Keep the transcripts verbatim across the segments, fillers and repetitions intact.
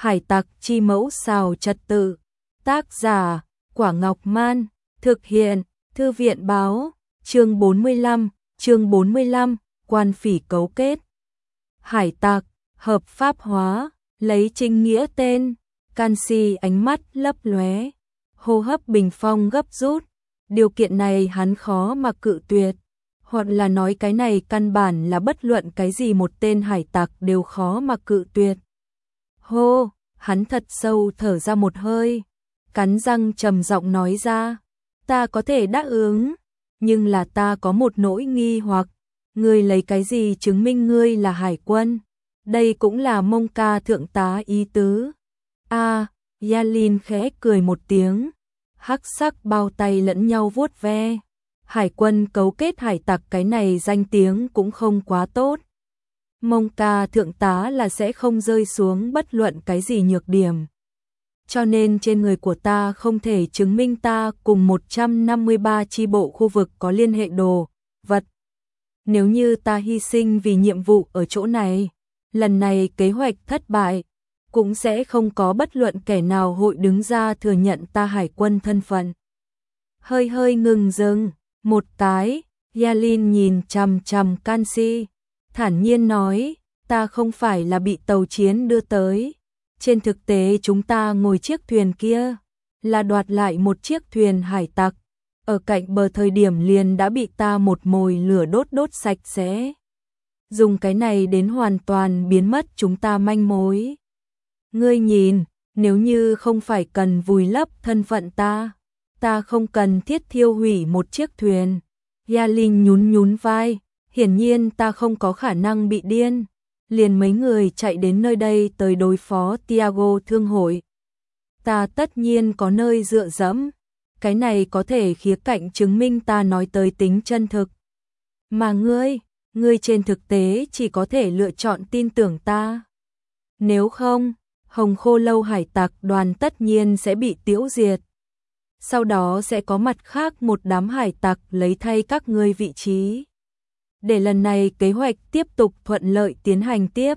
Hải tặc chi mẫu xào trật tự. Tác giả, Quả Ngọc Man. Thực hiện, Thư viện báo. Chương bốn mươi lăm, chương bốn mươi lăm, quan phỉ cấu kết. Hải tặc, hợp pháp hóa, lấy chính nghĩa tên. Canxi ánh mắt lấp lóe, hô hấp bình phong gấp rút. Điều kiện này hắn khó mà cự tuyệt, hoặc là nói cái này căn bản là bất luận cái gì một tên hải tặc đều khó mà cự tuyệt. Hô, hắn thật sâu thở ra một hơi, cắn răng trầm giọng nói ra, ta có thể đáp ứng, nhưng là ta có một nỗi nghi hoặc, ngươi lấy cái gì chứng minh ngươi là hải quân? Đây cũng là Mông Ca thượng tá ý tứ. A, à, Yalin khẽ cười một tiếng, hắc sắc bao tay lẫn nhau vuốt ve. Hải quân cấu kết hải tặc cái này danh tiếng cũng không quá tốt. Mông Ca thượng tá là sẽ không rơi xuống bất luận cái gì nhược điểm. Cho nên trên người của ta không thể chứng minh ta cùng một trăm năm mươi ba chi bộ khu vực có liên hệ đồ, vật. Nếu như ta hy sinh vì nhiệm vụ ở chỗ này, lần này kế hoạch thất bại, cũng sẽ không có bất luận kẻ nào hội đứng ra thừa nhận ta hải quân thân phận. Hơi hơi ngừng dừng, một cái, Yalin nhìn chằm chằm Canxi, thản nhiên nói, ta không phải là bị tàu chiến đưa tới. Trên thực tế chúng ta ngồi chiếc thuyền kia, là đoạt lại một chiếc thuyền hải tặc, ở cạnh bờ thời điểm liền đã bị ta một mồi lửa đốt đốt sạch sẽ. Dùng cái này đến hoàn toàn biến mất chúng ta manh mối. Ngươi nhìn, nếu như không phải cần vùi lấp thân phận ta, ta không cần thiết thiêu hủy một chiếc thuyền. Yalin nhún nhún vai, hiển nhiên ta không có khả năng bị điên. Liền mấy người chạy đến nơi đây tới đối phó Tiago thương hội. Ta tất nhiên có nơi dựa dẫm, cái này có thể khía cạnh chứng minh ta nói tới tính chân thực. Mà ngươi, ngươi trên thực tế chỉ có thể lựa chọn tin tưởng ta. Nếu không, Hồng Khô Lâu hải tặc đoàn tất nhiên sẽ bị tiêu diệt. Sau đó sẽ có mặt khác một đám hải tặc lấy thay các ngươi vị trí. Để lần này kế hoạch tiếp tục thuận lợi tiến hành tiếp.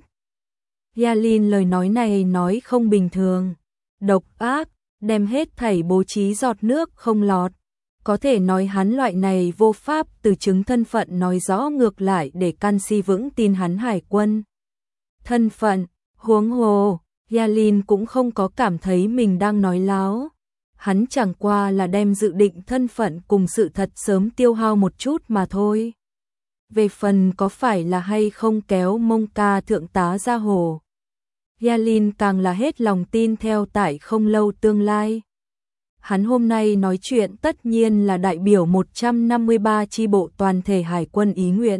Yalin lời nói này nói không bình thường, độc ác, đem hết thảy bố trí giọt nước không lọt. Có thể nói hắn loại này vô pháp từ chứng thân phận nói rõ ngược lại để Canxi vững tin hắn hải quân. Thân phận, huống hồ, Yalin cũng không có cảm thấy mình đang nói láo. Hắn chẳng qua là đem dự định thân phận cùng sự thật sớm tiêu hao một chút mà thôi. Về phần có phải là hay không kéo Mông Ca thượng tá ra hồ, Yalin càng là hết lòng tin theo tại không lâu tương lai. Hắn hôm nay nói chuyện tất nhiên là đại biểu một trăm năm mươi ba chi bộ toàn thể hải quân ý nguyện.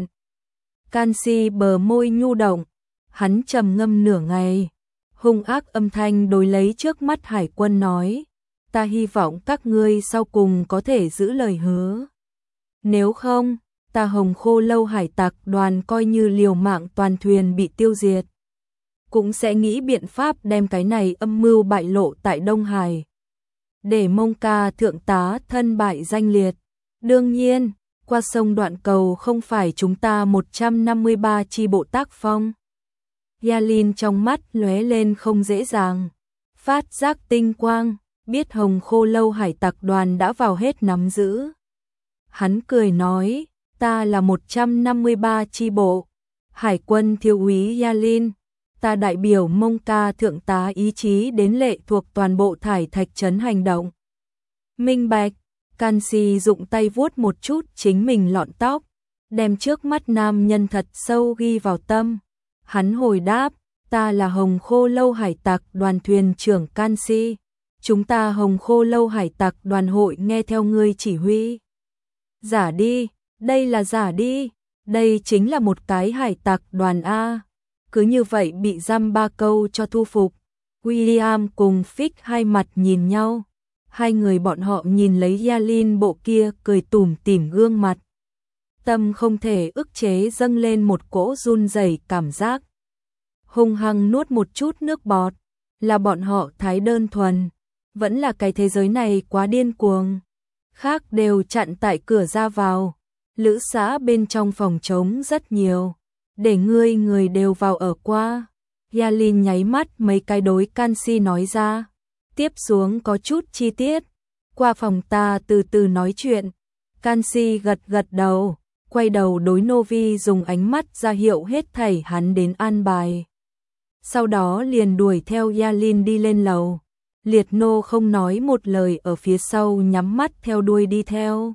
Canxi bờ môi nhu động, hắn trầm ngâm nửa ngày, hung ác âm thanh đối lấy trước mắt hải quân nói, ta hy vọng các ngươi sau cùng có thể giữ lời hứa. Nếu không, ta Hồng Khô Lâu hải tặc đoàn coi như liều mạng toàn thuyền bị tiêu diệt, cũng sẽ nghĩ biện pháp đem cái này âm mưu bại lộ tại Đông Hải, để Mông Ca thượng tá thân bại danh liệt. Đương nhiên, qua sông đoạn cầu không phải chúng ta một trăm năm mươi ba chi bộ tác phong. Yalin trong mắt lóe lên không dễ dàng, phát giác tinh quang, biết Hồng Khô Lâu hải tặc đoàn đã vào hết nắm giữ. Hắn cười nói, ta là một trăm năm mươi ba chi bộ, hải quân thiếu úy Yalin, ta đại biểu Mông Ca thượng tá ý chí đến lệ thuộc toàn bộ thải thạch trấn hành động. Minh bạch, Canxi dụng tay vuốt một chút chính mình lọn tóc, đem trước mắt nam nhân thật sâu ghi vào tâm. Hắn hồi đáp, ta là Hồng Khô Lâu hải tặc đoàn thuyền trưởng Canxi, chúng ta Hồng Khô Lâu hải tặc đoàn hội nghe theo ngươi chỉ huy. Giả đi, đây là giả đi, đây chính là một cái hải tặc đoàn A. Cứ như vậy bị giam ba câu cho thu phục. William cùng Fix hai mặt nhìn nhau. Hai người bọn họ nhìn lấy Yalin bộ kia cười tủm tỉm gương mặt. Tâm không thể ức chế dâng lên một cỗ run rẩy cảm giác. Hung hăng nuốt một chút nước bọt. Là bọn họ thái đơn thuần. Vẫn là cái thế giới này quá điên cuồng. Khác đều chặn tại cửa ra vào. Lữ xã bên trong phòng trống rất nhiều. Để ngươi người đều vào ở qua. Yalin nháy mắt mấy cái đối Canxi nói ra. Tiếp xuống có chút chi tiết. Qua phòng ta từ từ nói chuyện. Canxi gật gật đầu, quay đầu đối Novi dùng ánh mắt ra hiệu hết thảy hắn đến an bài. Sau đó liền đuổi theo Yalin đi lên lầu. Liệt nô không nói một lời ở phía sau nhắm mắt theo đuôi đi theo.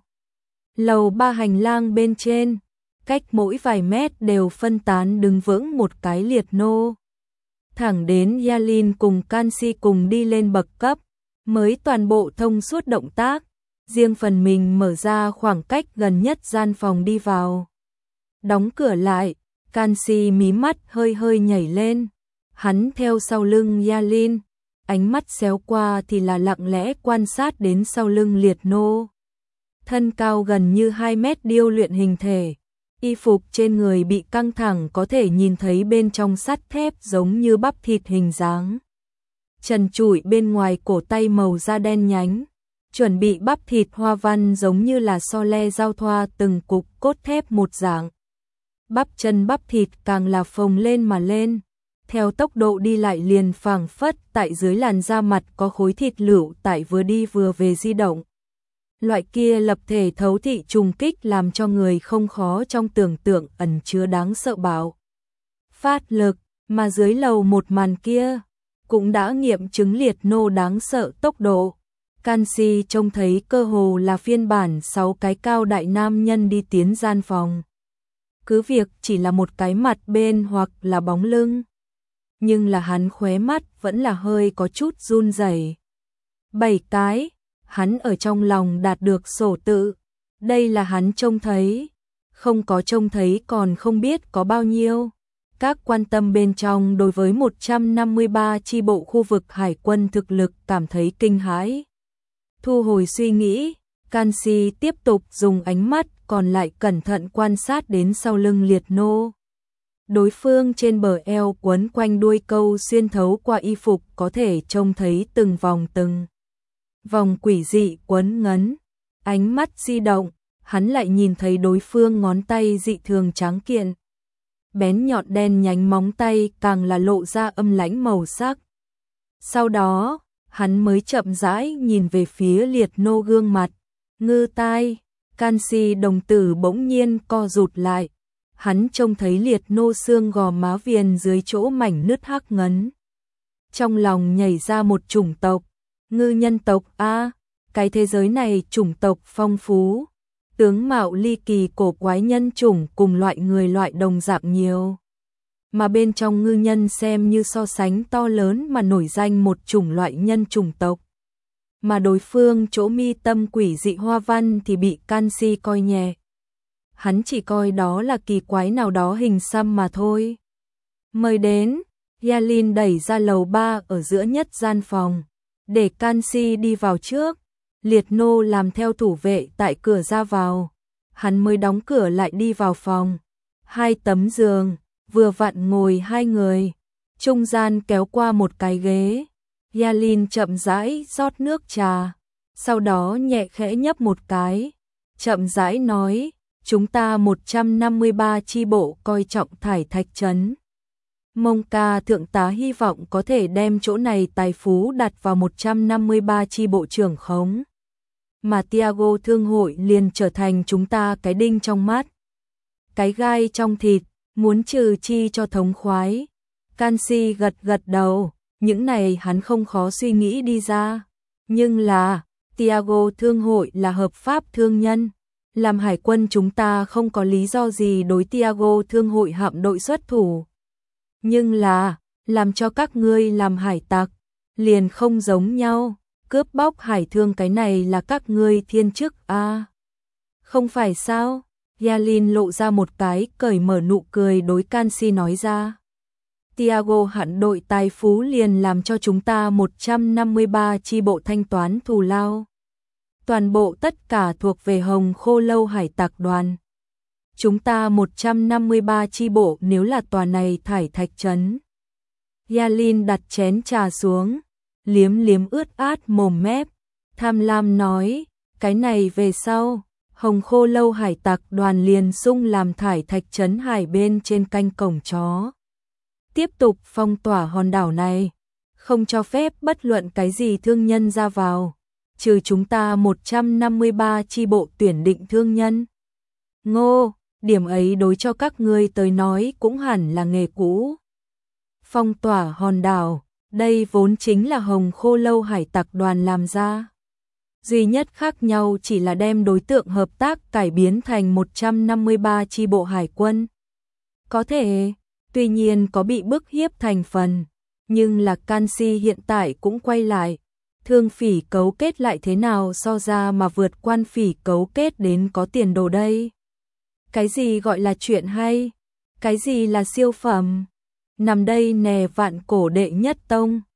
Lầu ba hành lang bên trên, cách mỗi vài mét đều phân tán đứng vững một cái liệt nô. Thẳng đến Yalin cùng Canxi cùng đi lên bậc cấp, mới toàn bộ thông suốt động tác, riêng phần mình mở ra khoảng cách gần nhất gian phòng đi vào. Đóng cửa lại, Canxi mí mắt hơi hơi nhảy lên, hắn theo sau lưng Yalin, ánh mắt xéo qua thì là lặng lẽ quan sát đến sau lưng liệt nô. Thân cao gần như hai mét điêu luyện hình thể, y phục trên người bị căng thẳng có thể nhìn thấy bên trong sắt thép giống như bắp thịt hình dáng. Trần trụi bên ngoài cổ tay màu da đen nhánh, chuẩn bị bắp thịt hoa văn giống như là so le giao thoa từng cục cốt thép một dạng. Bắp chân bắp thịt càng là phồng lên mà lên, theo tốc độ đi lại liền phảng phất tại dưới làn da mặt có khối thịt lựu tại vừa đi vừa về di động. Loại kia lập thể thấu thị trùng kích làm cho người không khó trong tưởng tượng ẩn chứa đáng sợ bạo phát lực, mà dưới lầu một màn kia cũng đã nghiệm chứng liệt nô đáng sợ tốc độ. Canxi trông thấy cơ hồ là phiên bản sáu cái cao đại nam nhân đi tiến gian phòng. Cứ việc chỉ là một cái mặt bên hoặc là bóng lưng, nhưng là hắn khóe mắt vẫn là hơi có chút run rẩy. Bảy cái, hắn ở trong lòng đạt được sổ tự. Đây là hắn trông thấy, không có trông thấy còn không biết có bao nhiêu. Các quan tâm bên trong đối với một trăm năm mươi ba chi bộ khu vực hải quân thực lực cảm thấy kinh hãi. Thu hồi suy nghĩ, Canxi tiếp tục dùng ánh mắt còn lại cẩn thận quan sát đến sau lưng liệt nô. Đối phương trên bờ eo quấn quanh đuôi câu xuyên thấu qua y phục có thể trông thấy từng vòng từng vòng quỷ dị quấn ngấn. Ánh mắt di động, hắn lại nhìn thấy đối phương ngón tay dị thường tráng kiện. Bén nhọn đen nhánh móng tay càng là lộ ra âm lãnh màu sắc. Sau đó, hắn mới chậm rãi nhìn về phía liệt nô gương mặt. Ngư tai, Canxi đồng tử bỗng nhiên co rụt lại. Hắn trông thấy liệt nô xương gò má viền dưới chỗ mảnh nứt hắc ngấn. Trong lòng nhảy ra một chủng tộc, ngư nhân tộc a, cái thế giới này chủng tộc phong phú, tướng mạo ly kỳ cổ quái nhân chủng cùng loại người loại đồng dạng nhiều. Mà bên trong ngư nhân xem như so sánh to lớn mà nổi danh một chủng loại nhân chủng tộc. Mà đối phương chỗ mi tâm quỷ dị hoa văn thì bị Canxi coi nhẹ. Hắn chỉ coi đó là kỳ quái nào đó hình xăm mà thôi. Mời đến, Yalin đẩy ra lầu ba ở giữa nhất gian phòng, để Canxi đi vào trước. Liệt nô làm theo thủ vệ tại cửa ra vào, hắn mới đóng cửa lại đi vào phòng. Hai tấm giường, vừa vặn ngồi hai người, trung gian kéo qua một cái ghế. Yalin chậm rãi rót nước trà, sau đó nhẹ khẽ nhấp một cái, chậm rãi nói, chúng ta một trăm năm mươi ba chi bộ coi trọng thải thạch trấn. Mông ca thượng tá hy vọng có thể đem chỗ này tài phú đặt vào một trăm năm mươi ba chi bộ trưởng khống. Mà Tiago thương hội liền trở thành chúng ta cái đinh trong mắt, cái gai trong thịt, muốn trừ chi cho thống khoái. Canxi gật gật đầu, những này hắn không khó suy nghĩ đi ra. Nhưng là, Tiago thương hội là hợp pháp thương nhân, làm hải quân chúng ta không có lý do gì đối Tiago thương hội hạm đội xuất thủ. Nhưng là, làm cho các ngươi làm hải tặc, liền không giống nhau. Cướp bóc hải thương cái này là các ngươi thiên chức a à? Không phải sao? Yalin lộ ra một cái cởi mở nụ cười đối Canxi nói ra. Tiago hạm đội tài phú liền làm cho chúng ta một trăm năm mươi ba chi bộ thanh toán thù lao. Toàn bộ tất cả thuộc về Hồng Khô Lâu hải tặc đoàn. Chúng ta một trăm năm mươi ba chi bộ nếu là tòa này thải thạch trấn. Yalin đặt chén trà xuống, liếm liếm ướt át mồm mép, tham lam nói, cái này về sau, Hồng Khô Lâu hải tặc đoàn liền sung làm thải thạch trấn hải bên trên canh cổng chó. tiếp tục phong tỏa hòn đảo này, không cho phép bất luận cái gì thương nhân ra vào, trừ chúng ta một trăm năm mươi ba chi bộ tuyển định thương nhân. Ngô, điểm ấy đối cho các ngươi tới nói cũng hẳn là nghề cũ. Phong tỏa hòn đảo, đây vốn chính là Hồng Khô Lâu hải tặc đoàn làm ra. Duy nhất khác nhau chỉ là đem đối tượng hợp tác cải biến thành một trăm năm mươi ba chi bộ hải quân. Có thể, tuy nhiên có bị bức hiếp thành phần, nhưng là Canxi hiện tại cũng quay lại. Thương phỉ cấu kết lại thế nào so ra mà vượt quan phỉ cấu kết đến có tiền đồ đây? Cái gì gọi là chuyện hay? Cái gì là siêu phẩm? Nằm đây nè vạn cổ đệ nhất tông.